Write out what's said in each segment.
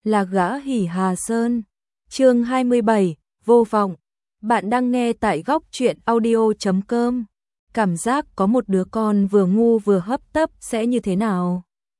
là gã Hỉ Hà Sơn. Chương 27, vô vọng. Bạn đang nghe tại góc truyện audio.com. Cảm giác có một đứa con vừa ngu vừa hấp tấp sẽ như thế nào?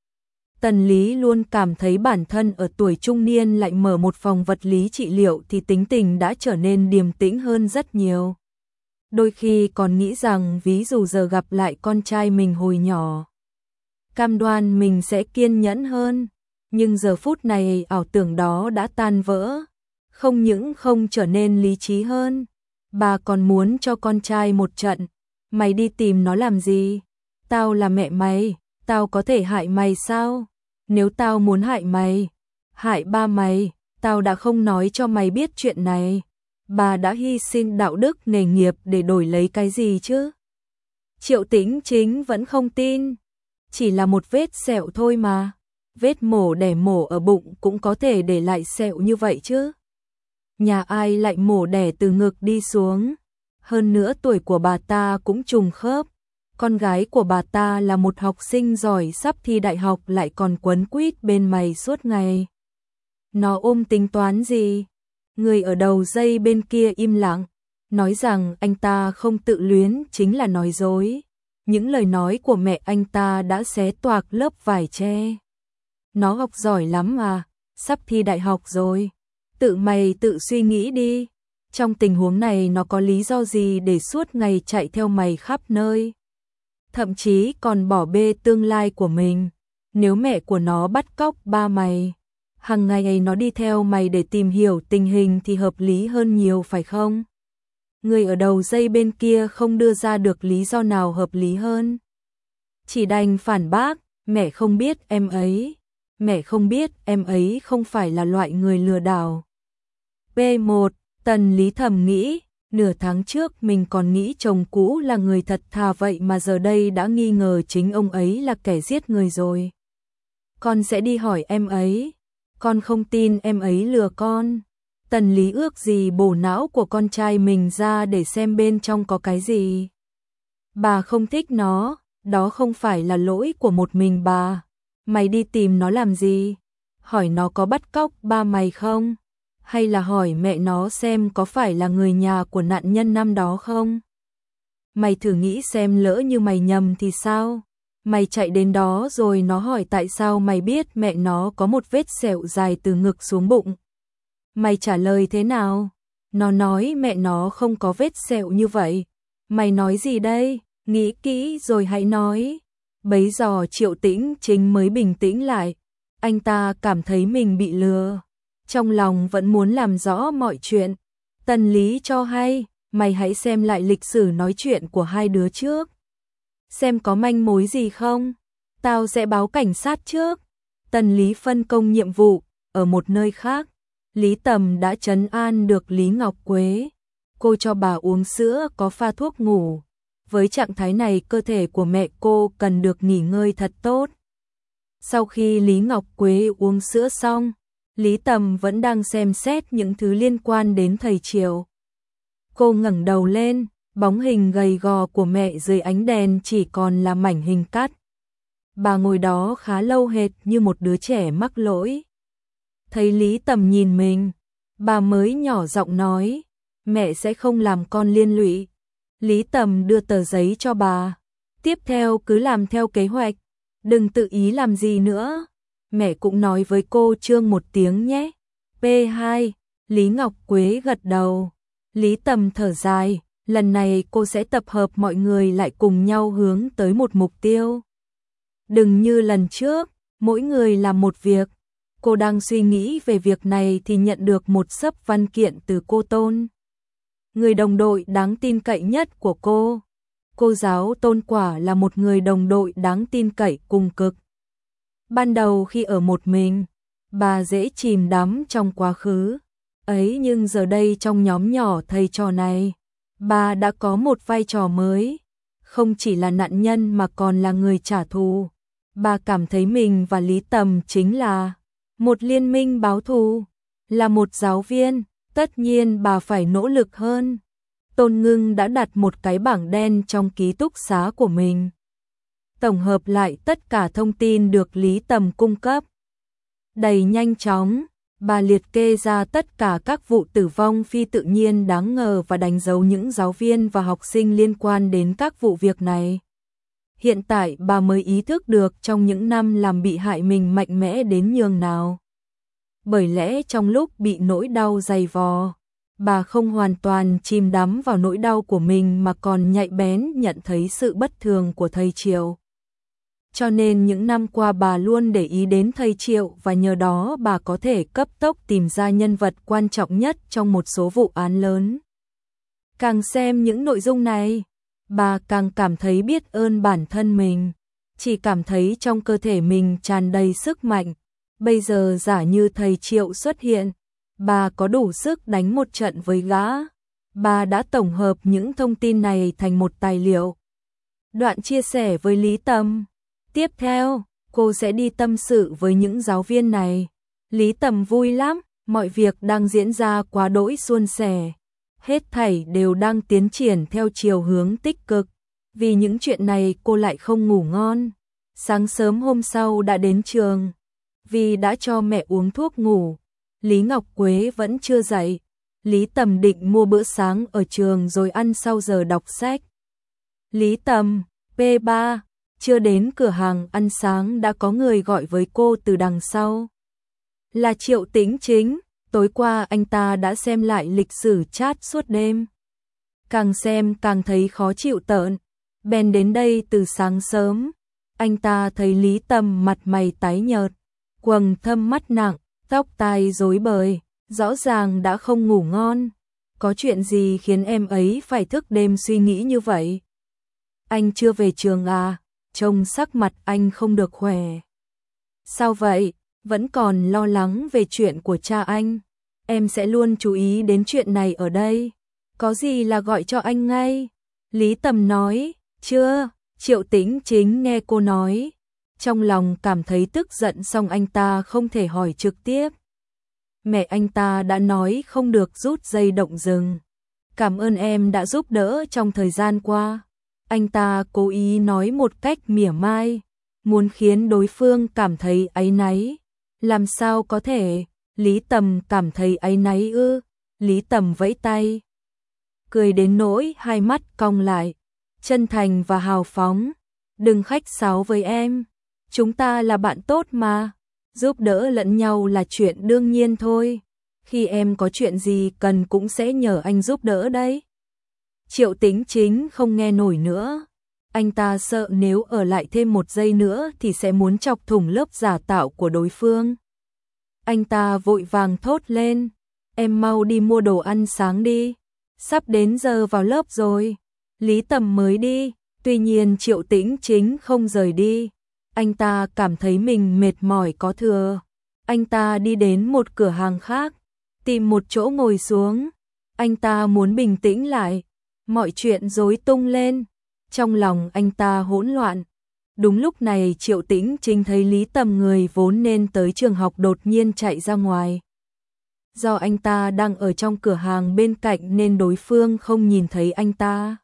Tần Lý luôn cảm thấy bản thân ở tuổi trung niên lại mở một phòng vật lý trị liệu thì tính tình đã trở nên điềm tĩnh hơn rất nhiều. Đôi khi còn nghĩ rằng ví dụ giờ gặp lại con trai mình hồi nhỏ, cam đoan mình sẽ kiên nhẫn hơn. Nhưng giờ phút này ảo tưởng đó đã tan vỡ. Không những không trở nên lý trí hơn, bà còn muốn cho con trai một trận. Mày đi tìm nó làm gì? Tao là mẹ mày, tao có thể hại mày sao? Nếu tao muốn hại mày, hại ba mày, tao đã không nói cho mày biết chuyện này. Bà đã hy sinh đạo đức nghề nghiệp để đổi lấy cái gì chứ? Triệu Tĩnh Chính vẫn không tin. Chỉ là một vết sẹo thôi mà. Vết mổ đẻ mổ ở bụng cũng có thể để lại sẹo như vậy chứ. Nhà ai lại mổ đẻ từ ngực đi xuống. Hơn nữa tuổi của bà ta cũng trùng khớp. Con gái của bà ta là một học sinh giỏi sắp thi đại học lại còn quấn quýt bên mày suốt ngày. Nó ôm tính toán gì? Người ở đầu dây bên kia im lặng. Nói rằng anh ta không tự luyến chính là nói dối. Những lời nói của mẹ anh ta đã xé toạc lớp vải che. Nó học giỏi lắm à, sắp thi đại học rồi. Tự mày tự suy nghĩ đi. Trong tình huống này nó có lý do gì để suốt ngày chạy theo mày khắp nơi. Thậm chí còn bỏ bê tương lai của mình. Nếu mẹ của nó bắt cóc ba mày, hàng ngày nó đi theo mày để tìm hiểu tình hình thì hợp lý hơn nhiều phải không? Người ở đầu dây bên kia không đưa ra được lý do nào hợp lý hơn. Chỉ đành phản bác, mẹ không biết em ấy. Mẹ không biết em ấy không phải là loại người lừa đảo. P1, Tần Lý thầm nghĩ, nửa tháng trước mình còn nghĩ chồng cũ là người thật thà vậy mà giờ đây đã nghi ngờ chính ông ấy là kẻ giết người rồi. Con sẽ đi hỏi em ấy. Con không tin em ấy lừa con. Tần Lý ước gì bổ não của con trai mình ra để xem bên trong có cái gì. Bà không thích nó, đó không phải là lỗi của một mình bà. Mày đi tìm nó làm gì? Hỏi nó có bắt cóc ba mày không? Hay là hỏi mẹ nó xem có phải là người nhà của nạn nhân năm đó không? Mày thử nghĩ xem lỡ như mày nhầm thì sao? Mày chạy đến đó rồi nó hỏi tại sao mày biết mẹ nó có một vết sẹo dài từ ngực xuống bụng. Mày trả lời thế nào? Nó nói mẹ nó không có vết sẹo như vậy. Mày nói gì đây? Nghĩ kỹ rồi hãy nói. Bấy giờ Triệu Tĩnh Chính mới bình tĩnh lại. Anh ta cảm thấy mình bị lừa. Trong lòng vẫn muốn làm rõ mọi chuyện. Tần Lý cho hay, mày hãy xem lại lịch sử nói chuyện của hai đứa trước. Xem có manh mối gì không? Tao sẽ báo cảnh sát trước. Tần Lý phân công nhiệm vụ, ở một nơi khác. Lý Tầm đã trấn an được Lý Ngọc Quế. Cô cho bà uống sữa có pha thuốc ngủ. Với trạng thái này cơ thể của mẹ cô cần được nghỉ ngơi thật tốt. Sau khi Lý Ngọc Quế uống sữa xong, Lý Tầm vẫn đang xem xét những thứ liên quan đến thầy Triệu. Cô ngẩng đầu lên, bóng hình gầy gò của mẹ dưới ánh đèn chỉ còn là mảnh hình cắt. Bà ngồi đó khá lâu hệt như một đứa trẻ mắc lỗi. Thấy Lý Tầm nhìn mình, bà mới nhỏ giọng nói, mẹ sẽ không làm con liên lụy. Lý Tầm đưa tờ giấy cho bà. Tiếp theo cứ làm theo kế hoạch, đừng tự ý làm gì nữa. Mẹ cũng nói với cô Trương một tiếng nhé. P2, Lý Ngọc Quế gật đầu. Lý Tầm thở dài, lần này cô sẽ tập hợp mọi người lại cùng nhau hướng tới một mục tiêu. Đừng như lần trước, mỗi người làm một việc. Cô đang suy nghĩ về việc này thì nhận được một xấp văn kiện từ cô Tôn. Người đồng đội đáng tin cậy nhất của cô. Cô giáo Tôn quả là một người đồng đội đáng tin cậy cùng cực. Ban đầu khi ở một mình, bà dễ chìm đắm trong quá khứ. Ấy nhưng giờ đây trong nhóm nhỏ thầy trò này, bà đã có một vai trò mới. Không chỉ là nạn nhân mà còn là người trả thù. Bà cảm thấy mình và Lý Tầm chính là một liên minh báo thù. Là một giáo viên, tất nhiên bà phải nỗ lực hơn. Tôn Ngưng đã đặt một cái bảng đen trong ký túc xá của mình. Tổng hợp lại tất cả thông tin được Lý Tầm cung cấp. Đầy nhanh chóng, Bà liệt kê ra tất cả các vụ tử vong phi tự nhiên đáng ngờ và đánh dấu những giáo viên và học sinh liên quan đến các vụ việc này. Hiện tại bà mới ý thức được trong những năm làm bị hại mình mạnh mẽ đến nhường nào. Bởi lẽ trong lúc bị nỗi đau dày vò, bà không hoàn toàn chìm đắm vào nỗi đau của mình mà còn nhạy bén nhận thấy sự bất thường của thầy Triệu. Cho nên những năm qua bà luôn để ý đến thầy Triệu và nhờ đó bà có thể cấp tốc tìm ra nhân vật quan trọng nhất trong một số vụ án lớn. Càng xem những nội dung này, bà càng cảm thấy biết ơn bản thân mình, chỉ cảm thấy trong cơ thể mình tràn đầy sức mạnh. Bây giờ giả như thầy Triệu xuất hiện, bà có đủ sức đánh một trận với gã. Bà đã tổng hợp những thông tin này thành một tài liệu. Đoạn chia sẻ với Lý Tầm. Tiếp theo, cô sẽ đi tâm sự với những giáo viên này. Lý Tầm vui lắm, mọi việc đang diễn ra quá đỗi suôn sẻ. Hết thảy đều đang tiến triển theo chiều hướng tích cực. Vì những chuyện này cô lại không ngủ ngon. Sáng sớm hôm sau đã đến trường. Vì đã cho mẹ uống thuốc ngủ, Lý Ngọc Quế vẫn chưa dậy. Lý Tầm định mua bữa sáng ở trường rồi ăn sau giờ đọc sách. Lý Tầm, P3, chưa đến cửa hàng ăn sáng đã có người gọi với cô từ đằng sau. Là Triệu Tĩnh Chính, tối qua anh ta đã xem lại lịch sử chat suốt đêm. Càng xem càng thấy khó chịu tợn, bèn đến đây từ sáng sớm. Anh ta thấy Lý Tầm mặt mày tái nhợt, quầng thâm mắt nặng, tóc tai rối bời, rõ ràng đã không ngủ ngon. Có chuyện gì khiến em ấy phải thức đêm suy nghĩ như vậy? Anh chưa về trường à? Trông sắc mặt anh không được khỏe. Sao vậy? Vẫn còn lo lắng về chuyện của cha anh. Em sẽ luôn chú ý đến chuyện này ở đây. Có gì là gọi cho anh ngay. Lý Tầm nói. Chưa. Triệu Tĩnh Chính nghe cô nói, trong lòng cảm thấy tức giận, xong anh ta không thể hỏi trực tiếp. Mẹ anh ta đã nói không được rút dây động rừng. Cảm ơn em đã giúp đỡ trong thời gian qua. Anh ta cố ý nói một cách mỉa mai, muốn khiến đối phương cảm thấy áy náy. Làm sao có thể? Lý Tầm cảm thấy áy náy ư? Lý Tầm vẫy tay, cười đến nỗi hai mắt cong lại, chân thành và hào phóng. Đừng khách sáo với em, chúng ta là bạn tốt mà, giúp đỡ lẫn nhau là chuyện đương nhiên thôi. Khi em có chuyện gì cần cũng sẽ nhờ anh giúp đỡ đấy. Triệu Tĩnh Chính không nghe nổi nữa. Anh ta sợ nếu ở lại thêm một giây nữa thì sẽ muốn chọc thủng lớp giả tạo của đối phương. Anh ta vội vàng thốt lên, em mau đi mua đồ ăn sáng đi, sắp đến giờ vào lớp rồi. Lý Tầm mới đi, tuy nhiên Triệu Tĩnh Chính không rời đi. Anh ta cảm thấy mình mệt mỏi có thừa. Anh ta đi đến một cửa hàng khác, tìm một chỗ ngồi xuống. Anh ta muốn bình tĩnh lại. Mọi chuyện rối tung lên. Trong lòng anh ta hỗn loạn. Đúng lúc này Triệu Tĩnh Chính thấy Lý Tầm người vốn nên tới trường học đột nhiên chạy ra ngoài. Do anh ta đang ở trong cửa hàng bên cạnh nên đối phương không nhìn thấy anh ta.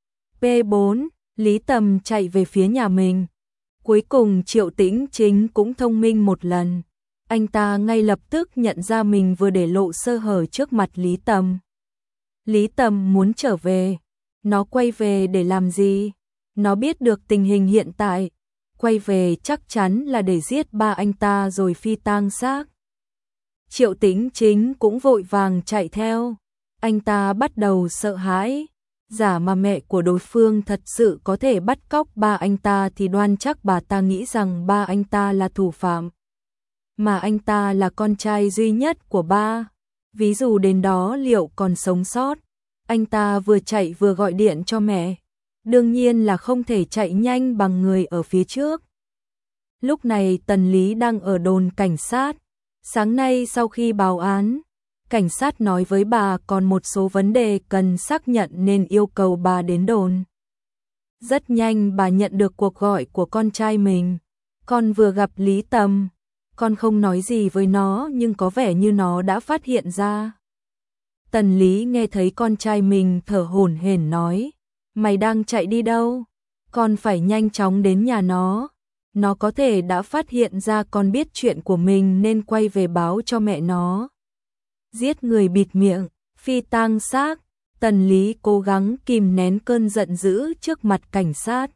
P4, Lý Tầm chạy về phía nhà mình. Cuối cùng Triệu Tĩnh Chính cũng thông minh một lần. Anh ta ngay lập tức nhận ra mình vừa để lộ sơ hở trước mặt Lý Tầm. Lý Tầm muốn trở về. Nó quay về để làm gì? Nó biết được tình hình hiện tại. Quay về chắc chắn là để giết ba anh ta rồi phi tang xác. Triệu Tĩnh Chính cũng vội vàng chạy theo. Anh ta bắt đầu sợ hãi. Giả mà mẹ của đối phương thật sự có thể bắt cóc ba anh ta thì đoan chắc bà ta nghĩ rằng ba anh ta là thủ phạm. Mà anh ta là con trai duy nhất của ba. Ví dụ đến đó liệu còn sống sót. Anh ta vừa chạy vừa gọi điện cho mẹ. Đương nhiên là không thể chạy nhanh bằng người ở phía trước. Lúc này Tần Lý đang ở đồn cảnh sát. Sáng nay sau khi báo án, cảnh sát nói với bà còn một số vấn đề cần xác nhận nên yêu cầu bà đến đồn. Rất nhanh bà nhận được cuộc gọi của con trai mình. Con vừa gặp Lý Tầm. Con không nói gì với nó nhưng có vẻ như nó đã phát hiện ra. Tần Lý nghe thấy con trai mình thở hổn hển nói. Mày đang chạy đi đâu? Con phải nhanh chóng đến nhà nó. Nó có thể đã phát hiện ra con biết chuyện của mình nên quay về báo cho mẹ nó. Giết người bịt miệng, phi tang xác. Tần Lý cố gắng kìm nén cơn giận dữ trước mặt cảnh sát.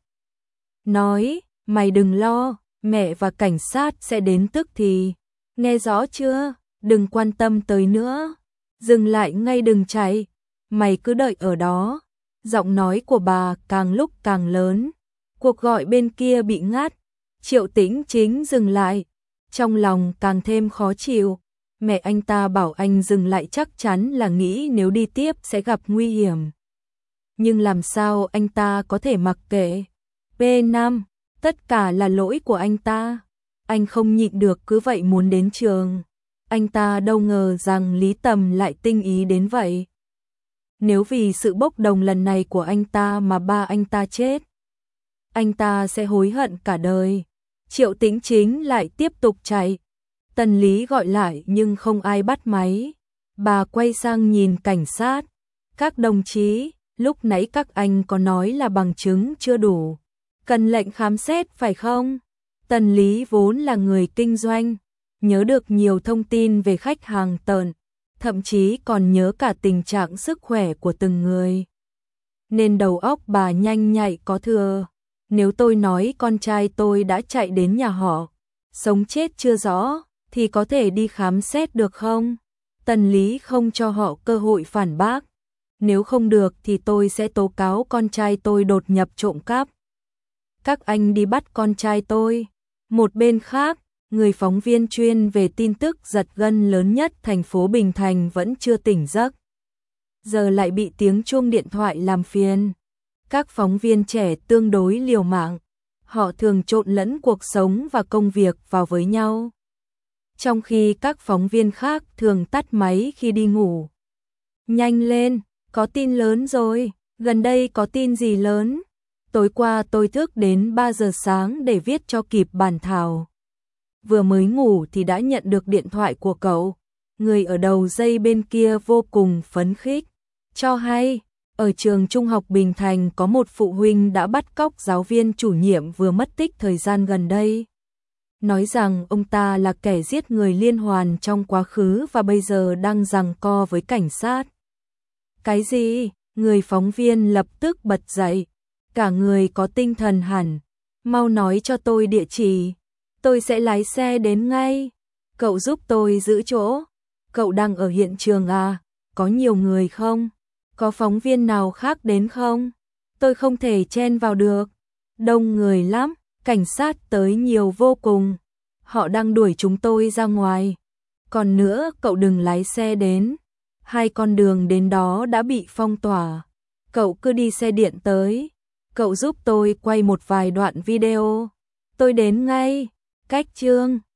Nói, mày đừng lo, mẹ và cảnh sát sẽ đến tức thì. Nghe rõ chưa? Đừng quan tâm tới nữa. Dừng lại ngay, đừng chạy. Mày cứ đợi ở đó. Giọng nói của bà càng lúc càng lớn. Cuộc gọi bên kia bị ngắt. Triệu Tĩnh Chính dừng lại. Trong lòng càng thêm khó chịu. Mẹ anh ta bảo anh dừng lại chắc chắn là nghĩ nếu đi tiếp sẽ gặp nguy hiểm. Nhưng làm sao anh ta có thể mặc kệ? P5, tất cả là lỗi của anh ta. Anh không nhịn được cứ vậy muốn đến trường. Anh ta đâu ngờ rằng Lý Tầm lại tinh ý đến vậy. Nếu vì sự bốc đồng lần này của anh ta mà ba anh ta chết, anh ta sẽ hối hận cả đời. Triệu Tĩnh Chính lại tiếp tục chạy. Tần Lý gọi lại nhưng không ai bắt máy. Bà quay sang nhìn cảnh sát. Các đồng chí, lúc nãy các anh có nói là bằng chứng chưa đủ. Cần lệnh khám xét phải không? Tần Lý vốn là người kinh doanh, nhớ được nhiều thông tin về khách hàng tợn, thậm chí còn nhớ cả tình trạng sức khỏe của từng người. Nên đầu óc bà nhanh nhạy có thừa. Nếu tôi nói con trai tôi đã chạy đến nhà họ, sống chết chưa rõ, thì có thể đi khám xét được không? Tần Lý không cho họ cơ hội phản bác. Nếu không được thì tôi sẽ tố cáo con trai tôi đột nhập trộm cắp. Các anh đi bắt con trai tôi. Một bên khác, người phóng viên chuyên về tin tức giật gân lớn nhất thành phố Bình Thành vẫn chưa tỉnh giấc. Giờ lại bị tiếng chuông điện thoại làm phiền. Các phóng viên trẻ tương đối liều mạng. Họ thường trộn lẫn cuộc sống và công việc vào với nhau. Trong khi các phóng viên khác thường tắt máy khi đi ngủ. Nhanh lên, có tin lớn rồi. Gần đây có tin gì lớn? Tối qua tôi thức đến 3 giờ sáng để viết cho kịp bản thảo. Vừa mới ngủ thì đã nhận được điện thoại của cậu. Người ở đầu dây bên kia vô cùng phấn khích. Cho hay, ở trường Trung học Bình Thành có một phụ huynh đã bắt cóc giáo viên chủ nhiệm vừa mất tích thời gian gần đây. Nói rằng ông ta là kẻ giết người liên hoàn trong quá khứ và bây giờ đang giằng co với cảnh sát. Cái gì? Người phóng viên lập tức bật dậy. Cả người có tinh thần hẳn. Mau nói cho tôi địa chỉ. Tôi sẽ lái xe đến ngay. Cậu giúp tôi giữ chỗ. Cậu đang ở hiện trường à? Có nhiều người không? Có phóng viên nào khác đến không? Tôi không thể chen vào được. Đông người lắm. Cảnh sát tới nhiều vô cùng. Họ đang đuổi chúng tôi ra ngoài. Còn nữa, cậu đừng lái xe đến. 2 con đường đến đó đã bị phong tỏa. Cậu cứ đi xe điện tới. Cậu giúp tôi quay một vài đoạn video. Tôi đến ngay. Cách chương